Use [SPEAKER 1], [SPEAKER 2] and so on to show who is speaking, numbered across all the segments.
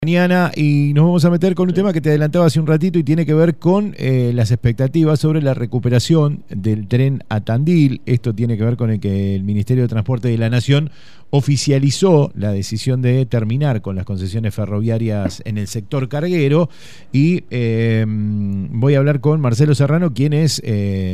[SPEAKER 1] Mañana y nos vamos a meter con un tema que te adelantaba hace un ratito y tiene que ver con las expectativas sobre la recuperación del tren a Tandil. Esto tiene que ver con el que el Ministerio de Transporte de la Nación oficializó la decisión de terminar con las concesiones ferroviarias en el sector carguero y voy a hablar con Marcelo Serrano, quien es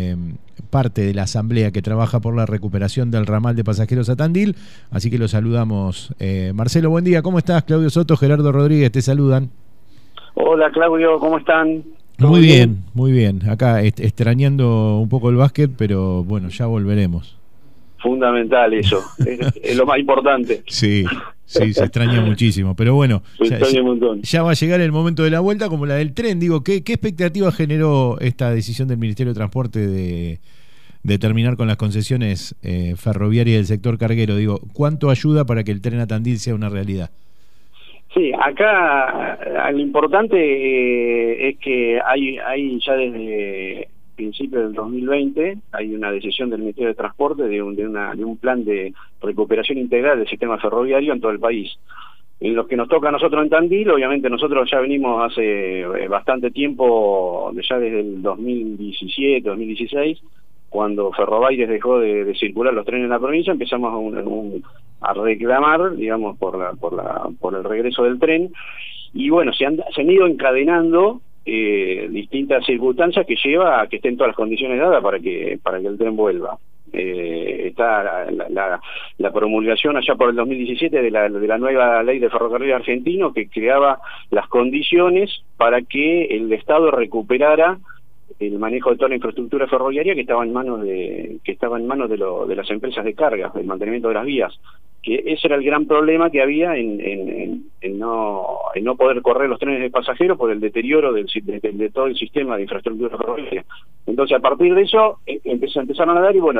[SPEAKER 1] parte de la asamblea que trabaja por la recuperación del ramal de pasajeros a Tandil, así que lo saludamos. Marcelo, buen día, ¿cómo estás? Claudio Soto, Gerardo Rodríguez, te saludan.
[SPEAKER 2] Hola Claudio, ¿cómo están?
[SPEAKER 1] Muy bien, muy bien. Acá extrañando un poco el básquet, pero bueno, ya volveremos.
[SPEAKER 2] Fundamental eso, es lo más importante.
[SPEAKER 1] Sí, se extraña muchísimo, pero bueno, ya va a llegar el momento de la vuelta como la del tren. Digo, ¿qué expectativa generó esta decisión del Ministerio de Transporte de terminar con las concesiones ferroviarias del sector carguero? Digo, ¿cuánto ayuda para que el tren a Tandil sea una realidad?
[SPEAKER 2] Sí, acá lo importante es que hay ya desde principios del 2020 hay una decisión del Ministerio de Transporte de un plan de recuperación integral del sistema ferroviario en todo el país. En lo que nos toca a nosotros en Tandil, obviamente nosotros ya venimos hace bastante tiempo, ya desde el 2017, 2016, cuando Ferrobaires dejó de circular los trenes en la provincia, empezamos a reclamar, digamos, por el regreso del tren, y bueno, se han ido encadenando distintas circunstancias que lleva a que estén todas las condiciones dadas para que el tren vuelva. Está la promulgación allá por el 2017 de la nueva ley de ferrocarril argentino, que creaba las condiciones para que el Estado recuperara el manejo de toda la infraestructura ferroviaria que estaba en manos de las empresas de carga, el mantenimiento de las vías, que ese era el gran problema que había en no poder correr los trenes de pasajeros por el deterioro de todo el sistema de infraestructura ferroviaria. Entonces, a partir de eso empezaron a dar, y bueno,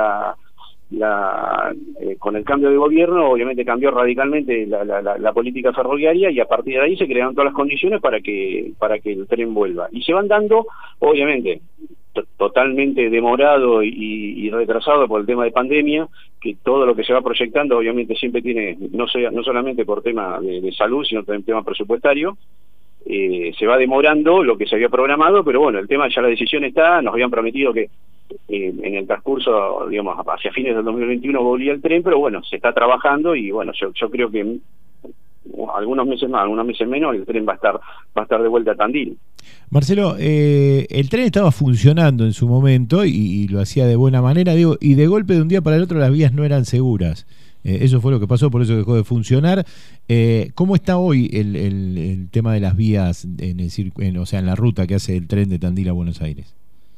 [SPEAKER 2] con el cambio de gobierno obviamente cambió radicalmente la política ferroviaria, y a partir de ahí se crearon todas las condiciones para que el tren vuelva, y se van dando, obviamente totalmente demorado y retrasado por el tema de pandemia, que todo lo que se va proyectando obviamente siempre tiene, no solamente por tema de salud, sino también tema presupuestario. Se va demorando lo que se había programado, pero bueno, el tema, ya la decisión está, nos habían prometido que en el transcurso, digamos, hacia fines del 2021 volvía el tren, pero bueno, se está trabajando, y bueno, yo creo que algunos meses más, algunos meses menos, el tren va a estar de vuelta a Tandil.
[SPEAKER 1] Marcelo, el tren estaba funcionando en su momento y lo hacía de buena manera, digo, y de golpe de un día para el otro las vías no eran seguras. Eso fue lo que pasó, por eso dejó de funcionar. ¿Cómo está hoy el tema de las vías o sea, en la ruta que hace el tren de Tandil a Buenos Aires?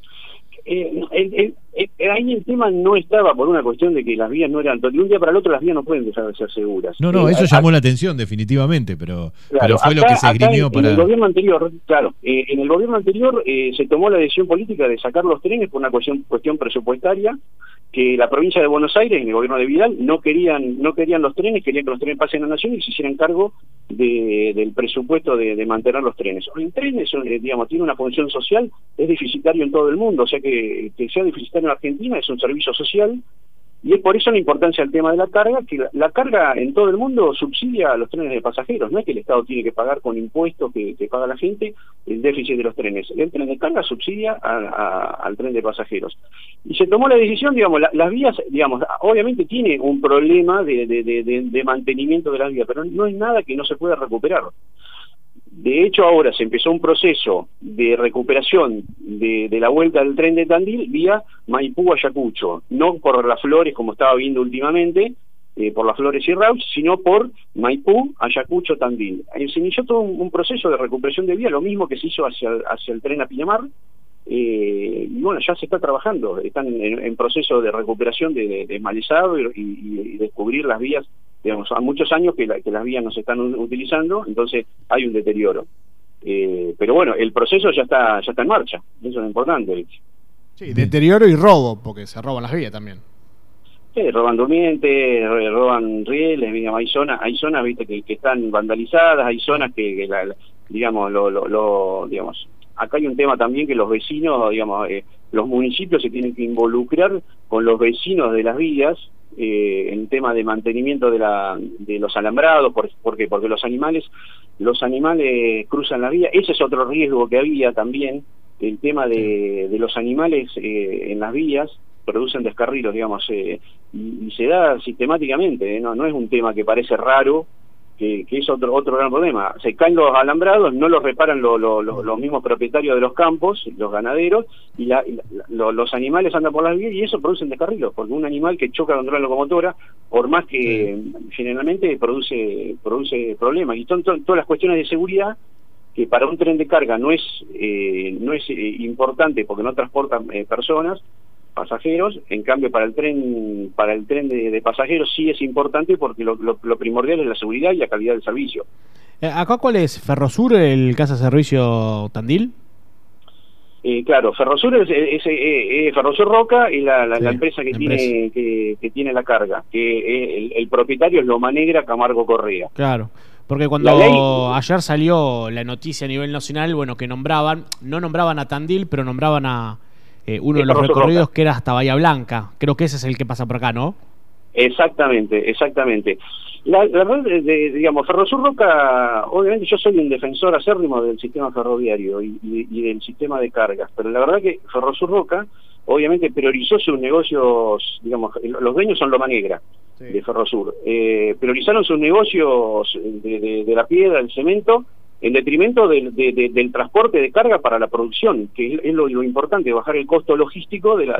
[SPEAKER 2] Ahí el tema no estaba por una cuestión de que las vías no eran, de un día para el otro las vías no pueden dejar de ser seguras.
[SPEAKER 1] No, eso llamó la atención definitivamente, pero fue lo que se esgrimió para...
[SPEAKER 2] En el gobierno anterior, en el gobierno anterior se tomó la decisión política de sacar los trenes por una cuestión presupuestaria, que la provincia de Buenos Aires, en el gobierno de Vidal, no querían los trenes, querían que los trenes pasen a la Nación y se hicieran cargo del presupuesto de mantener los trenes. El tren digamos, tiene una función social, es deficitario en todo el mundo, o sea que sea deficitario en Argentina es un servicio social, y es por eso la importancia del tema de la carga, que la carga en todo el mundo subsidia a los trenes de pasajeros. No es que el Estado tiene que pagar con impuestos que paga la gente el déficit de los trenes. El tren de carga subsidia al tren de pasajeros. Y se tomó la decisión, digamos, las vías, digamos, obviamente tiene un problema de mantenimiento de las vías, pero no es nada que no se pueda recuperar. De hecho, ahora se empezó un proceso de recuperación de la vuelta del tren de Tandil vía Maipú-Ayacucho, no por las Flores, como estaba viendo últimamente, por las Flores y Rauch, sino por Maipú, Ayacucho, Tandil. Se inició todo un proceso de recuperación de vía, lo mismo que se hizo hacia el tren a Pinamar, y bueno, ya se está trabajando, están en proceso de recuperación de malezado y descubrir las vías. Digamos, hace muchos años que las vías no se están utilizando, entonces hay un deterioro. Pero bueno, el proceso ya está en marcha, eso es lo importante.
[SPEAKER 3] Sí, deterioro y robo, porque se roban las vías también.
[SPEAKER 2] Sí, roban durmientes, roban rieles, digamos, hay zonas viste que están vandalizadas, hay zonas que digamos, digamos, acá hay un tema también que los vecinos, digamos, los municipios se tienen que involucrar con los vecinos de las vías, en tema de mantenimiento de los alambrados. ¿Por qué? Porque los animales cruzan la vía. Ese es otro riesgo que había también, el tema de los animales en las vías producen descarrilos, digamos, y se da sistemáticamente, no es un tema que parece raro, que es otro gran problema. Se caen los alambrados, no los reparan los mismos propietarios de los campos, los ganaderos, y los animales andan por las vías y eso produce descarrilos, porque un animal que choca contra la locomotora, por más que generalmente produce problemas, y son todas las cuestiones de seguridad que para un tren de carga no es importante porque no transportan personas, pasajeros. En cambio para el tren de pasajeros sí es importante, porque lo primordial es la seguridad y la calidad del servicio.
[SPEAKER 3] ¿Acá cuál es? ¿Ferrosur, el Casa Servicio Tandil?
[SPEAKER 2] Claro, Ferrosur es Ferrosur Roca, y la empresa que tiene la carga, que el propietario es Loma Negra Camargo Correa.
[SPEAKER 3] Claro, porque cuando ayer salió la noticia a nivel nacional, bueno, que no nombraban a Tandil, pero nombraban a uno de los recorridos Roca, que era hasta Bahía Blanca. Creo que ese es el que pasa por acá, ¿no? Exactamente.
[SPEAKER 2] La verdad, digamos, Ferrosur Roca, obviamente yo soy un defensor acérrimo del sistema ferroviario y del sistema de cargas, pero la verdad que Ferrosur Roca obviamente priorizó sus negocios, digamos, los dueños son Loma Negra, sí, de Ferrosur, priorizaron sus negocios de la piedra, del cemento, en detrimento del transporte de carga para la producción, que es lo importante, bajar el costo logístico de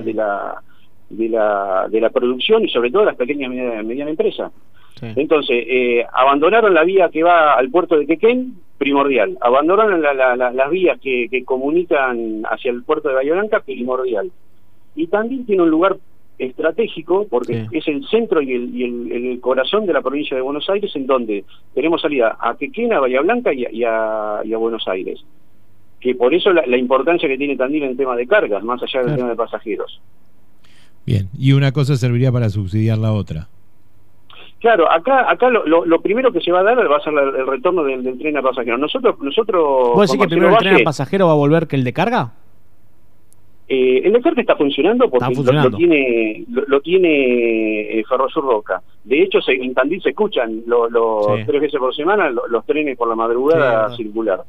[SPEAKER 2] la producción y sobre todo de las pequeñas y medianas empresas. Sí. Entonces, abandonaron la vía que va al puerto de Quequén, primordial. Abandonaron las vías que comunican hacia el puerto de Bahía Blanca, primordial. Y también tiene un lugar estratégico, porque sí, es el centro y el corazón de la provincia de Buenos Aires, en donde tenemos salida a Quequén, a Bahía Blanca y a Buenos Aires. Que por eso la importancia que tiene Tandil en el tema de cargas, más allá del tema de pasajeros.
[SPEAKER 1] Bien, y una cosa serviría para subsidiar la otra.
[SPEAKER 2] Claro, acá lo primero que se va a dar va a ser el retorno del tren a pasajeros. Nosotros
[SPEAKER 3] ¿Vos decís que primero el tren a pasajero va a volver que el de carga?
[SPEAKER 2] El de carga está funcionando porque lo tiene Ferrosur Roca. De hecho, en Tandil se escuchan sí, 3 veces por semana los trenes por la madrugada, sí, circular.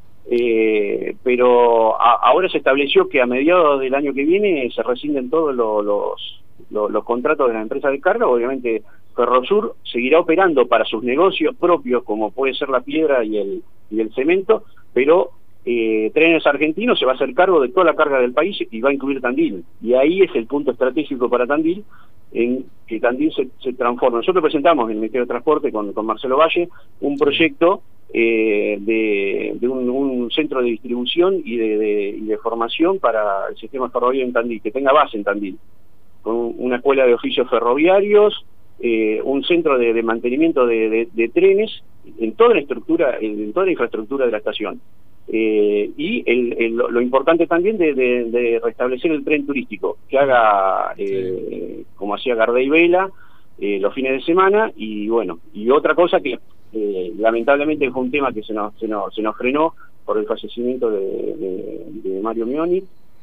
[SPEAKER 2] Pero ahora se estableció que a mediados del año que viene se rescinden todos los contratos de la empresa de carga. Obviamente Ferrosur seguirá operando para sus negocios propios, como puede ser la piedra y el cemento, pero Trenes Argentinos se va a hacer cargo de toda la carga del país y va a incluir Tandil, y ahí es el punto estratégico para Tandil, en que Tandil se transforma. Nosotros presentamos en el Ministerio de Transporte con Marcelo Valle un proyecto de un centro de distribución y de formación para el sistema ferroviario en Tandil, que tenga base en Tandil, con una escuela de oficios ferroviarios, un centro de mantenimiento de trenes en toda la estructura, en toda la infraestructura de la estación. Y lo importante también de restablecer el tren turístico, que haga como hacía Gardel Vela los fines de semana. Y bueno, y otra cosa que lamentablemente fue un tema que se nos frenó por el fallecimiento de Mario Mioni.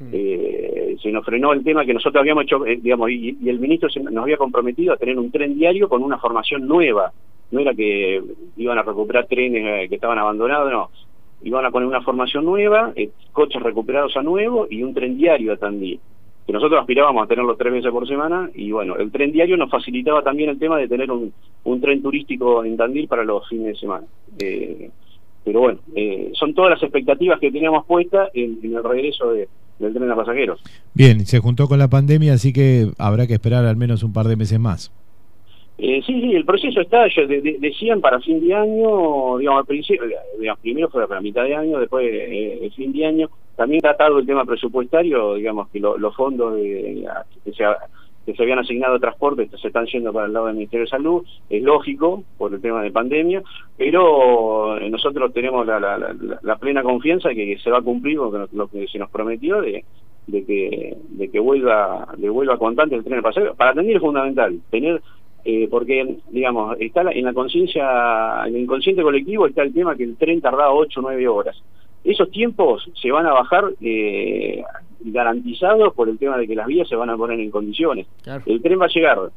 [SPEAKER 2] Se nos frenó el tema que nosotros habíamos hecho, digamos, y el ministro nos había comprometido a tener un tren diario con una formación nueva. No era que iban a recuperar trenes que estaban abandonados, no. Iban a poner una formación nueva, coches recuperados a nuevo y un tren diario a Tandil, que nosotros aspirábamos a tenerlo 3 veces por semana. Y bueno, el tren diario nos facilitaba también el tema de tener un tren turístico en Tandil para los fines de semana. Pero bueno, son todas las expectativas que teníamos puestas en el regreso del tren a pasajeros.
[SPEAKER 1] Bien, se juntó con la pandemia, así que habrá que esperar al menos un par de meses más.
[SPEAKER 2] Sí, el proceso está, decían para fin de año, digamos, al principio, primero fue para mitad de año, después el fin de año. También tratado el tema presupuestario, digamos que los fondos que se habían asignado a transporte se están yendo para el lado del Ministerio de Salud, es lógico por el tema de pandemia, pero nosotros tenemos la plena confianza de que se va a cumplir con lo que se nos prometió de que vuelva constante el tren de pasajeros. Para Tandil es fundamental tener, porque digamos está en la conciencia, en el inconsciente colectivo está el tema que el tren tardaba 8 o 9 horas. Esos tiempos se van a bajar garantizados por el tema de que las vías se van a poner en condiciones. Claro. El tren va a llegar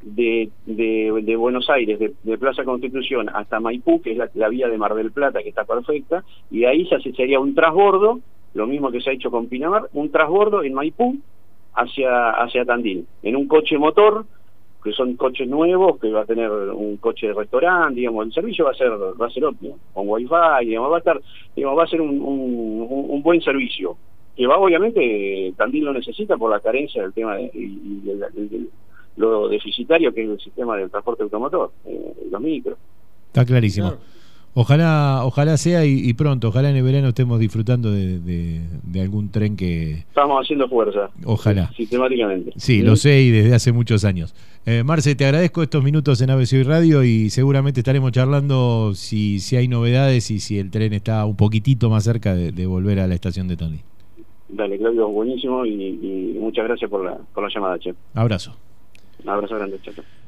[SPEAKER 2] de Buenos Aires, de Plaza Constitución hasta Maipú, que es la vía de Mar del Plata, que está perfecta, y ahí sería un transbordo, lo mismo que se ha hecho con Pinamar, un transbordo en Maipú hacia Tandil, en un coche motor, que son coches nuevos, que va a tener un coche de restaurante, digamos, el servicio va a ser óptimo, con wifi, digamos, va a ser un buen servicio, que obviamente Tandil lo necesita por la carencia del tema de lo deficitario que es el sistema del transporte automotor, los micros.
[SPEAKER 1] Está clarísimo.
[SPEAKER 2] Claro.
[SPEAKER 1] Ojalá sea y pronto, ojalá en el verano estemos disfrutando de algún tren que...
[SPEAKER 2] Estamos haciendo fuerza.
[SPEAKER 1] Ojalá.
[SPEAKER 2] Sistemáticamente.
[SPEAKER 1] Sí, lo sé y desde hace muchos años. Marce, te agradezco estos minutos en ABC y Radio y seguramente estaremos charlando si hay novedades y si el tren está un poquitito más cerca de volver a la estación de Tandil.
[SPEAKER 2] Dale, Claudio, buenísimo y muchas gracias por la llamada, che.
[SPEAKER 1] Abrazo.
[SPEAKER 2] Un abrazo grande, chao.